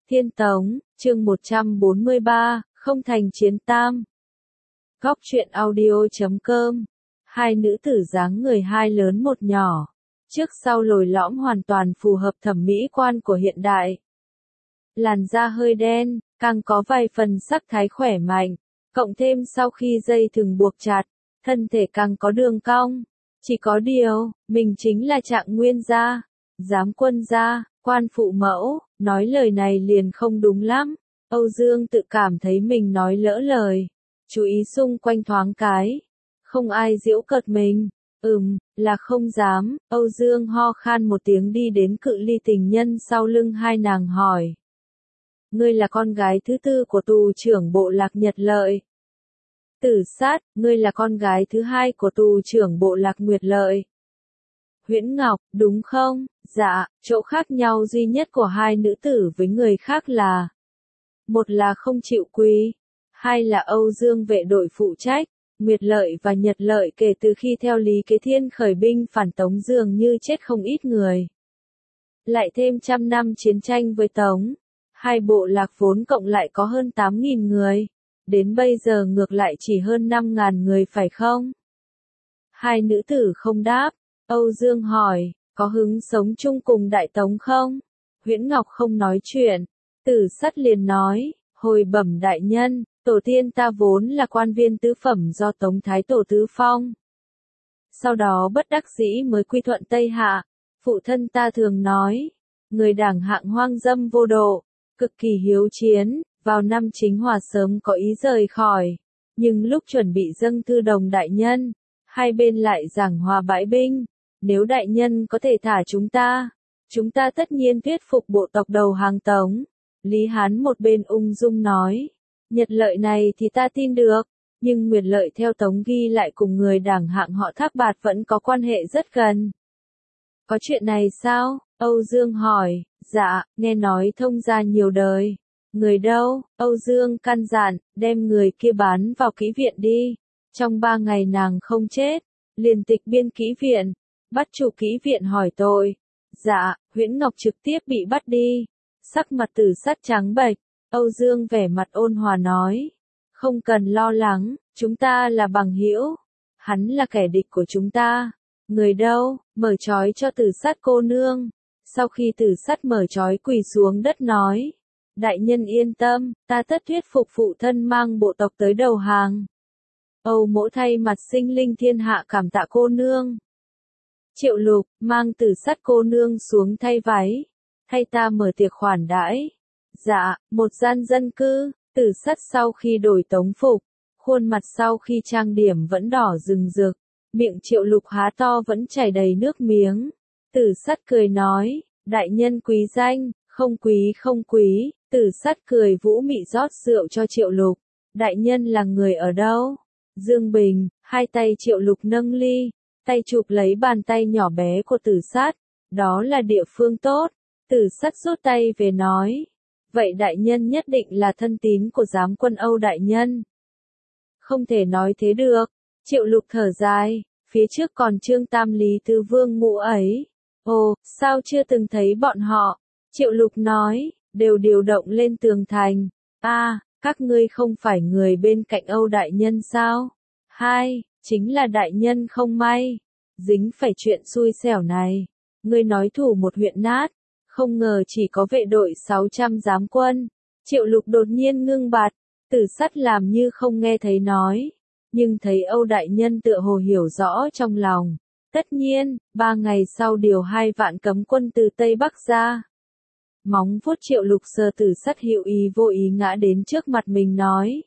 Thiên Tống, chương 143, không thành chiến tam. Góc truyện audio.com. Hai nữ tử dáng người hai lớn một nhỏ, trước sau lồi lõm hoàn toàn phù hợp thẩm mỹ quan của hiện đại. Làn da hơi đen, càng có vài phần sắc thái khỏe mạnh, cộng thêm sau khi dây thừng buộc chặt, thân thể càng có đường cong. Chỉ có điều, mình chính là Trạng Nguyên gia, giám quân gia, quan phụ mẫu, nói lời này liền không đúng lắm. Âu Dương tự cảm thấy mình nói lỡ lời, chú ý xung quanh thoáng cái, không ai giễu cợt mình. Là không dám. Âu Dương ho khan một tiếng đi đến cự ly tình nhân sau lưng hai nàng hỏi. Ngươi là con gái thứ tư của tù trưởng bộ lạc Nhật Lợi. Tử Sát, ngươi là con gái thứ hai của tù trưởng bộ lạc Nguyệt Lợi. Huyễn Ngọc, đúng không? Dạ, chỗ khác nhau duy nhất của hai nữ tử với người khác là một là không chịu quý, hai là Âu Dương vệ đội phụ trách. Nguyệt Lợi và Nhật Lợi kể từ khi theo Lý Kế Thiên khởi binh phản Tống dường như chết không ít người. Lại thêm 100 năm chiến tranh với Tống, hai bộ lạc vốn cộng lại có hơn 8.000 người. Đến bây giờ ngược lại chỉ hơn 5.000 người phải không? Hai nữ tử không đáp. Âu Dương hỏi, có hứng sống chung cùng Đại Tống không? Huyễn Ngọc không nói chuyện. Tử Sát liền nói, hồi bẩm đại nhân, tổ tiên ta vốn là quan viên tứ phẩm do Tống Thái Tổ tứ phong. Sau đó bất đắc dĩ mới quy thuận Tây Hạ. Phụ thân ta thường nói, người đảng hạng hoang dâm vô độ, cực kỳ hiếu chiến. Vào năm Chính Hòa sớm có ý rời khỏi, nhưng lúc chuẩn bị dâng thư đồng đại nhân, hai bên lại giảng hòa bãi binh. Nếu đại nhân có thể thả chúng ta tất nhiên thuyết phục bộ tộc đầu hàng Tống. Lý Hán một bên ung dung nói, Nhật Lợi này thì ta tin được, nhưng Nguyệt Lợi theo Tống ghi lại cùng người đảng hạng họ Thác Bạt vẫn có quan hệ rất gần. Có chuyện này sao? Âu Dương hỏi. Dạ, nghe nói thông gia nhiều đời. Người đâu? Âu Dương căn dặn, đem người kia bán vào kỹ viện đi. Trong 3 ngày nàng không chết, liền tịch biên kỹ viện, bắt chủ kỹ viện hỏi tội. Dạ, Huyễn Ngọc trực tiếp bị bắt đi. Sắc mặt Tử Sát trắng bệch. Âu Dương vẻ mặt ôn hòa nói, không cần lo lắng, chúng ta là bằng hữu. Hắn là kẻ địch của chúng ta. Người đâu? Mở trói cho Tử Sát cô nương. Sau khi Tử Sát mở trói quỳ xuống đất nói, đại nhân yên tâm, ta tất thuyết phục phụ thân mang bộ tộc tới đầu hàng. Âu mỗ thay mặt sinh linh thiên hạ cảm tạ cô nương. Triệu Lục, mang Tử Sát cô nương xuống thay váy, thay ta mở tiệc khoản đãi. Dạ, một gian dân cư. Tử Sát sau khi đổi tống phục, khuôn mặt sau khi trang điểm vẫn đỏ rừng rực, miệng Triệu Lục há to vẫn chảy đầy nước miếng. Tử Sát cười nói, đại nhân quý danh, không quý. Tử Sát cười vũ mị rót rượu cho Triệu Lục. Đại nhân là người ở đâu? Dương Bình. Hai tay Triệu Lục nâng ly, tay chụp lấy bàn tay nhỏ bé của Tử Sát. Đó là địa phương tốt. Tử Sát rút tay về nói, vậy đại nhân nhất định là thân tín của giám quân Âu đại nhân. Không thể nói thế được. Triệu Lục thở dài, phía trước còn Trương Tam Lý Tứ Vương ngũ ấy. Ồ, sao chưa từng thấy bọn họ? Triệu Lục nói, đều điều động lên tường thành. Các ngươi không phải người bên cạnh Âu đại nhân sao? Chính là đại nhân không may, dính phải chuyện xui xẻo này. Ngươi nói thủ một huyện nát, không ngờ chỉ có vệ đội 600 giám quân. Triệu Lục đột nhiên ngưng bặt. Tử Sát làm như không nghe thấy nói, nhưng thấy Âu đại nhân tựa hồ hiểu rõ trong lòng. Tất nhiên, 3 ngày sau điều 2 vạn cấm quân từ Tây Bắc ra. Móng vuốt Triệu Lục sờ Tử Sát hữu ý vô ý ngã đến trước mặt mình nói.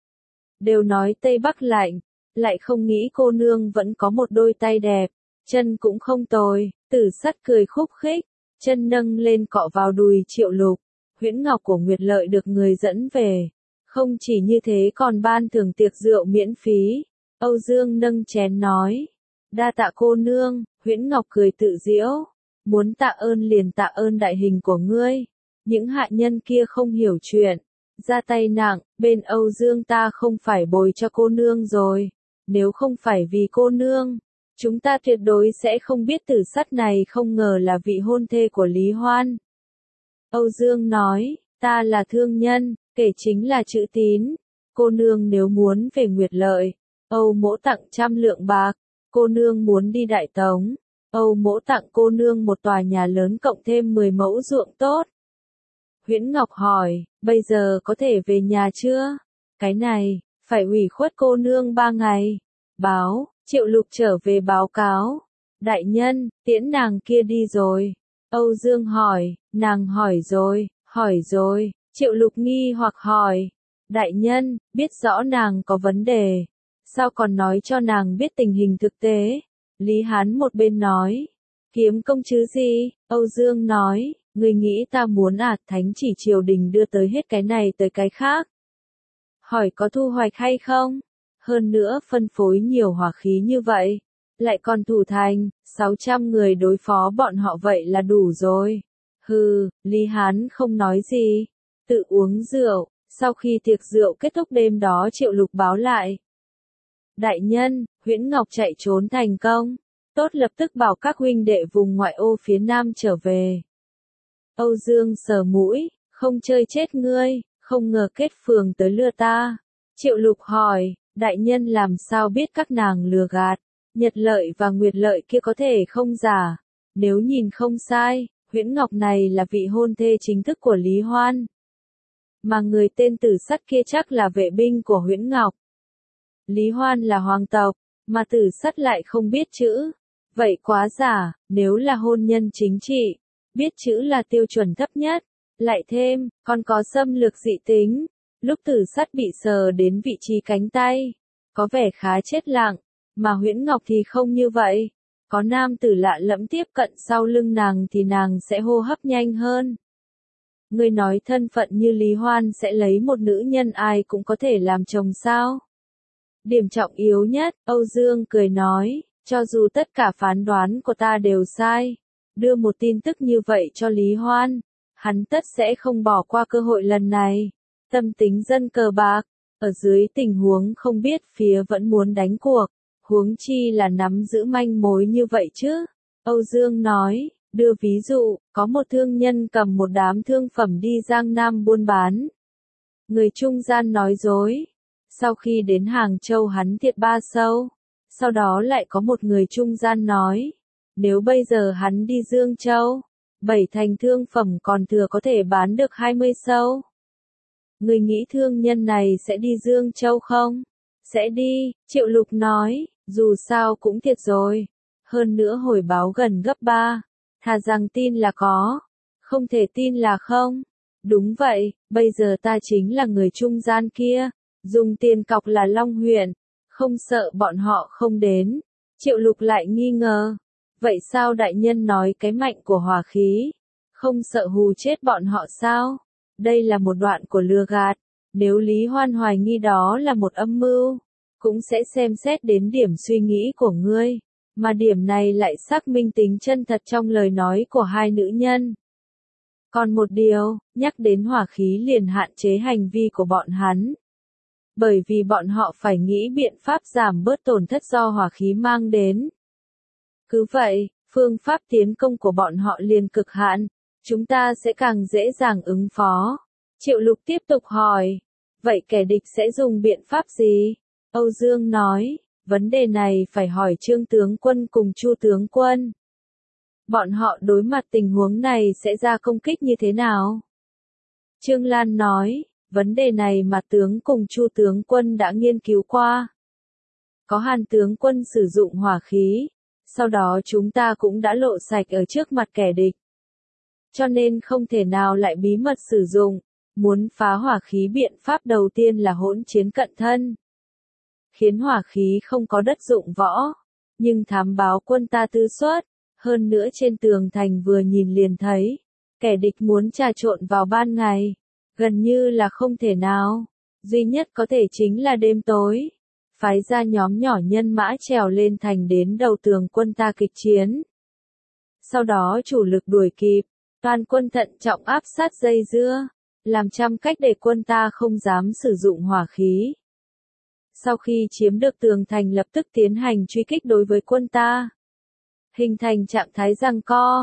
Đều nói Tây Bắc lạnh, lại không nghĩ cô nương vẫn có một đôi tay đẹp, chân cũng không tồi. Tử Sát cười khúc khích, chân nâng lên cọ vào đùi Triệu Lục. Huyễn Ngọc của Nguyệt Lợi được người dẫn về. Không chỉ như thế còn ban thưởng tiệc rượu miễn phí. Âu Dương nâng chén nói, đa tạ cô nương. Huyễn Ngọc cười tự giễu, muốn tạ ơn liền tạ ơn đại hình của ngươi. Những hạ nhân kia không hiểu chuyện, ra tay nặng, bên Âu Dương ta không phải bồi cho cô nương rồi. Nếu không phải vì cô nương, chúng ta tuyệt đối sẽ không biết Tử Sát này không ngờ là vị hôn thê của Lý Hoan. Âu Dương nói, Ta là thương nhân, kể chính là chữ tín. Cô nương nếu muốn về Nguyệt Lợi, Âu mỗ tặng 100 lượng bạc. Cô nương muốn đi Đại Tống, Âu mỗ tặng cô nương một tòa nhà lớn cộng thêm 10 mẫu ruộng tốt. Huyễn Ngọc hỏi, bây giờ có thể về nhà chưa? Cái này, phải ủy khuất cô nương 3 ngày. Báo, Triệu Lục trở về báo cáo. Đại nhân, tiễn nàng kia đi rồi. Âu Dương hỏi, nàng hỏi rồi. Triệu Lục nghi hoặc hỏi. Đại nhân, biết rõ nàng có vấn đề. Sao còn nói cho nàng biết tình hình thực tế? Lý Hán một bên nói. Kiếm công chứ gì? Âu Dương nói, người nghĩ ta muốn thánh chỉ triều đình đưa tới hết cái này tới cái khác. Hỏi có thu hoạch hay không? Hơn nữa phân phối nhiều hỏa khí như vậy. Lại còn thủ thành, 600 người đối phó bọn họ vậy là đủ rồi. Hừ, Lý Hán không nói gì. Tự uống rượu, sau khi tiệc rượu kết thúc đêm đó Triệu Lục báo lại. Đại nhân, Huyễn Ngọc chạy trốn thành công. Tốt lập tức bảo các huynh đệ vùng ngoại ô phía nam trở về. Âu Dương sờ mũi, không chơi chết ngươi, không ngờ kết phường tới lừa ta. Triệu Lục hỏi, đại nhân làm sao biết các nàng lừa gạt, Nhật Lợi và Nguyệt Lợi kia có thể không giả. Nếu nhìn không sai, Huyễn Ngọc này là vị hôn thê chính thức của Lý Hoan. Mà người tên Tử Sắt kia chắc là vệ binh của Huyễn Ngọc. Lý Hoan là hoàng tộc, mà Tử Sắt lại không biết chữ. Vậy quá giả, nếu là hôn nhân chính trị, biết chữ là tiêu chuẩn thấp nhất. Lại thêm, còn có xâm lược dị tính. Lúc Tử Sắt bị sờ đến vị trí cánh tay, có vẻ khá chết lặng, mà Huyễn Ngọc thì không như vậy. Có nam tử lạ lẫm tiếp cận sau lưng nàng thì nàng sẽ hô hấp nhanh hơn. Người nói thân phận như Lý Hoan sẽ lấy một nữ nhân ai cũng có thể làm chồng sao? Điểm trọng yếu nhất, Âu Dương cười nói, cho dù tất cả phán đoán của ta đều sai, đưa một tin tức như vậy cho Lý Hoan, hắn tất sẽ không bỏ qua cơ hội lần này. Tâm tính dân cờ bạc, ở dưới tình huống không biết phía vẫn muốn đánh cuộc, huống chi là nắm giữ manh mối như vậy chứ. Âu Dương nói, đưa ví dụ, có một thương nhân cầm một đám thương phẩm đi Giang Nam buôn bán. Người trung gian nói dối. Sau khi đến Hàng Châu hắn thiệt 3 sâu. Sau đó lại có một người trung gian nói, nếu bây giờ hắn đi Dương Châu, 7 thành thương phẩm còn thừa có thể bán được 20 sâu. Người nghĩ thương nhân này sẽ đi Dương Châu không? Sẽ đi, Triệu Lục nói, dù sao cũng thiệt rồi. Hơn nữa hồi báo gần gấp 3. Thà rằng tin là có, không thể tin là không. Đúng vậy, bây giờ ta chính là người trung gian kia, dùng tiền cọc là Long huyện, không sợ bọn họ không đến. Triệu Lục lại nghi ngờ, vậy sao đại nhân nói cái mạnh của hỏa khí, không sợ hù chết bọn họ sao? Đây là một đoạn của lừa gạt, nếu Lý Hoan hoài nghi đó là một âm mưu, cũng sẽ xem xét đến điểm suy nghĩ của ngươi. Mà điểm này lại xác minh tính chân thật trong lời nói của hai nữ nhân. Còn một điều, nhắc đến hỏa khí liền hạn chế hành vi của bọn hắn. Bởi vì bọn họ phải nghĩ biện pháp giảm bớt tổn thất do hỏa khí mang đến. Cứ vậy, phương pháp tiến công của bọn họ liền cực hạn, chúng ta sẽ càng dễ dàng ứng phó. Triệu Lục tiếp tục hỏi, vậy kẻ địch sẽ dùng biện pháp gì? Âu Dương nói, vấn đề này phải hỏi Trương tướng quân cùng Chu tướng quân. Bọn họ đối mặt tình huống này sẽ ra công kích như thế nào? Trương Lan nói, vấn đề này mà tướng cùng Chu tướng quân đã nghiên cứu qua. Có Hàn tướng quân sử dụng hỏa khí, sau đó chúng ta cũng đã lộ sạch ở trước mặt kẻ địch. Cho nên không thể nào lại bí mật sử dụng, muốn phá hỏa khí biện pháp đầu tiên là hỗn chiến cận thân. Khiến hỏa khí không có đất dụng võ, nhưng thám báo quân ta tư xuất, hơn nữa trên tường thành vừa nhìn liền thấy, kẻ địch muốn trà trộn vào ban ngày, gần như là không thể nào, duy nhất có thể chính là đêm tối, phái ra nhóm nhỏ nhân mã trèo lên thành đến đầu tường quân ta kịch chiến. Sau đó chủ lực đuổi kịp, toàn quân thận trọng áp sát dây dưa, làm trăm cách để quân ta không dám sử dụng hỏa khí. Sau khi chiếm được tường thành lập tức tiến hành truy kích đối với quân ta. Hình thành trạng thái giằng co.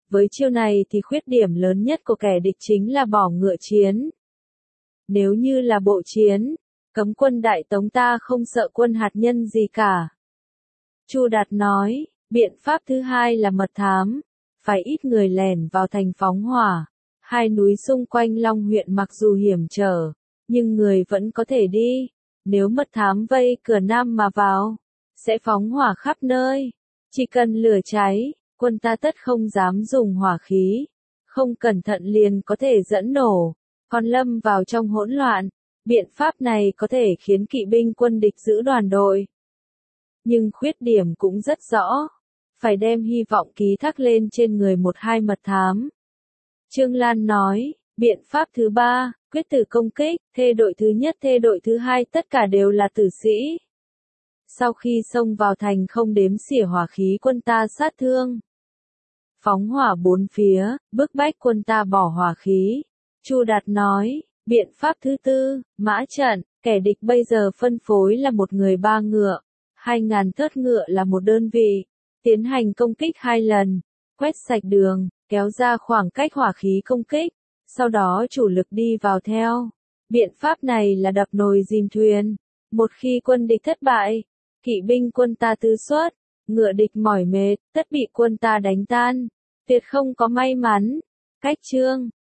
Với chiêu này thì khuyết điểm lớn nhất của kẻ địch chính là bỏ ngựa chiến. Nếu như là bộ chiến, cấm quân Đại Tống ta không sợ quân hạt nhân gì cả. Chu Đạt nói, biện pháp thứ hai là mật thám, phải ít người lẻn vào thành phóng hỏa. Hai núi xung quanh Long huyện mặc dù hiểm trở, nhưng người vẫn có thể đi. Nếu mật thám vây cửa Nam mà vào, sẽ phóng hỏa khắp nơi. Chỉ cần lửa cháy, quân ta tất không dám dùng hỏa khí. Không cẩn thận liền có thể dẫn nổ, còn lâm vào trong hỗn loạn. Biện pháp này có thể khiến kỵ binh quân địch giữ đoàn đội. Nhưng khuyết điểm cũng rất rõ. Phải đem hy vọng ký thác lên trên người một hai mật thám. Trương Lan nói, biện pháp thứ ba, quyết tử công kích, thê đội thứ nhất thê đội thứ hai tất cả đều là tử sĩ. Sau khi xông vào thành không đếm xỉa hỏa khí quân ta sát thương. Phóng hỏa bốn phía, bức bách quân ta bỏ hỏa khí. Chu Đạt nói, biện pháp thứ tư, mã trận, kẻ địch bây giờ phân phối là một người ba ngựa, 2.000 thớt ngựa là một đơn vị, tiến hành công kích 2 lần, quét sạch đường, kéo ra khoảng cách hỏa khí công kích, sau đó chủ lực đi vào theo. Biện pháp này là đập nồi dìm thuyền. Một khi quân địch thất bại, kỵ binh quân ta tứ xuất, ngựa địch mỏi mệt, tất bị quân ta đánh tan, tuyệt không có may mắn. Cách chương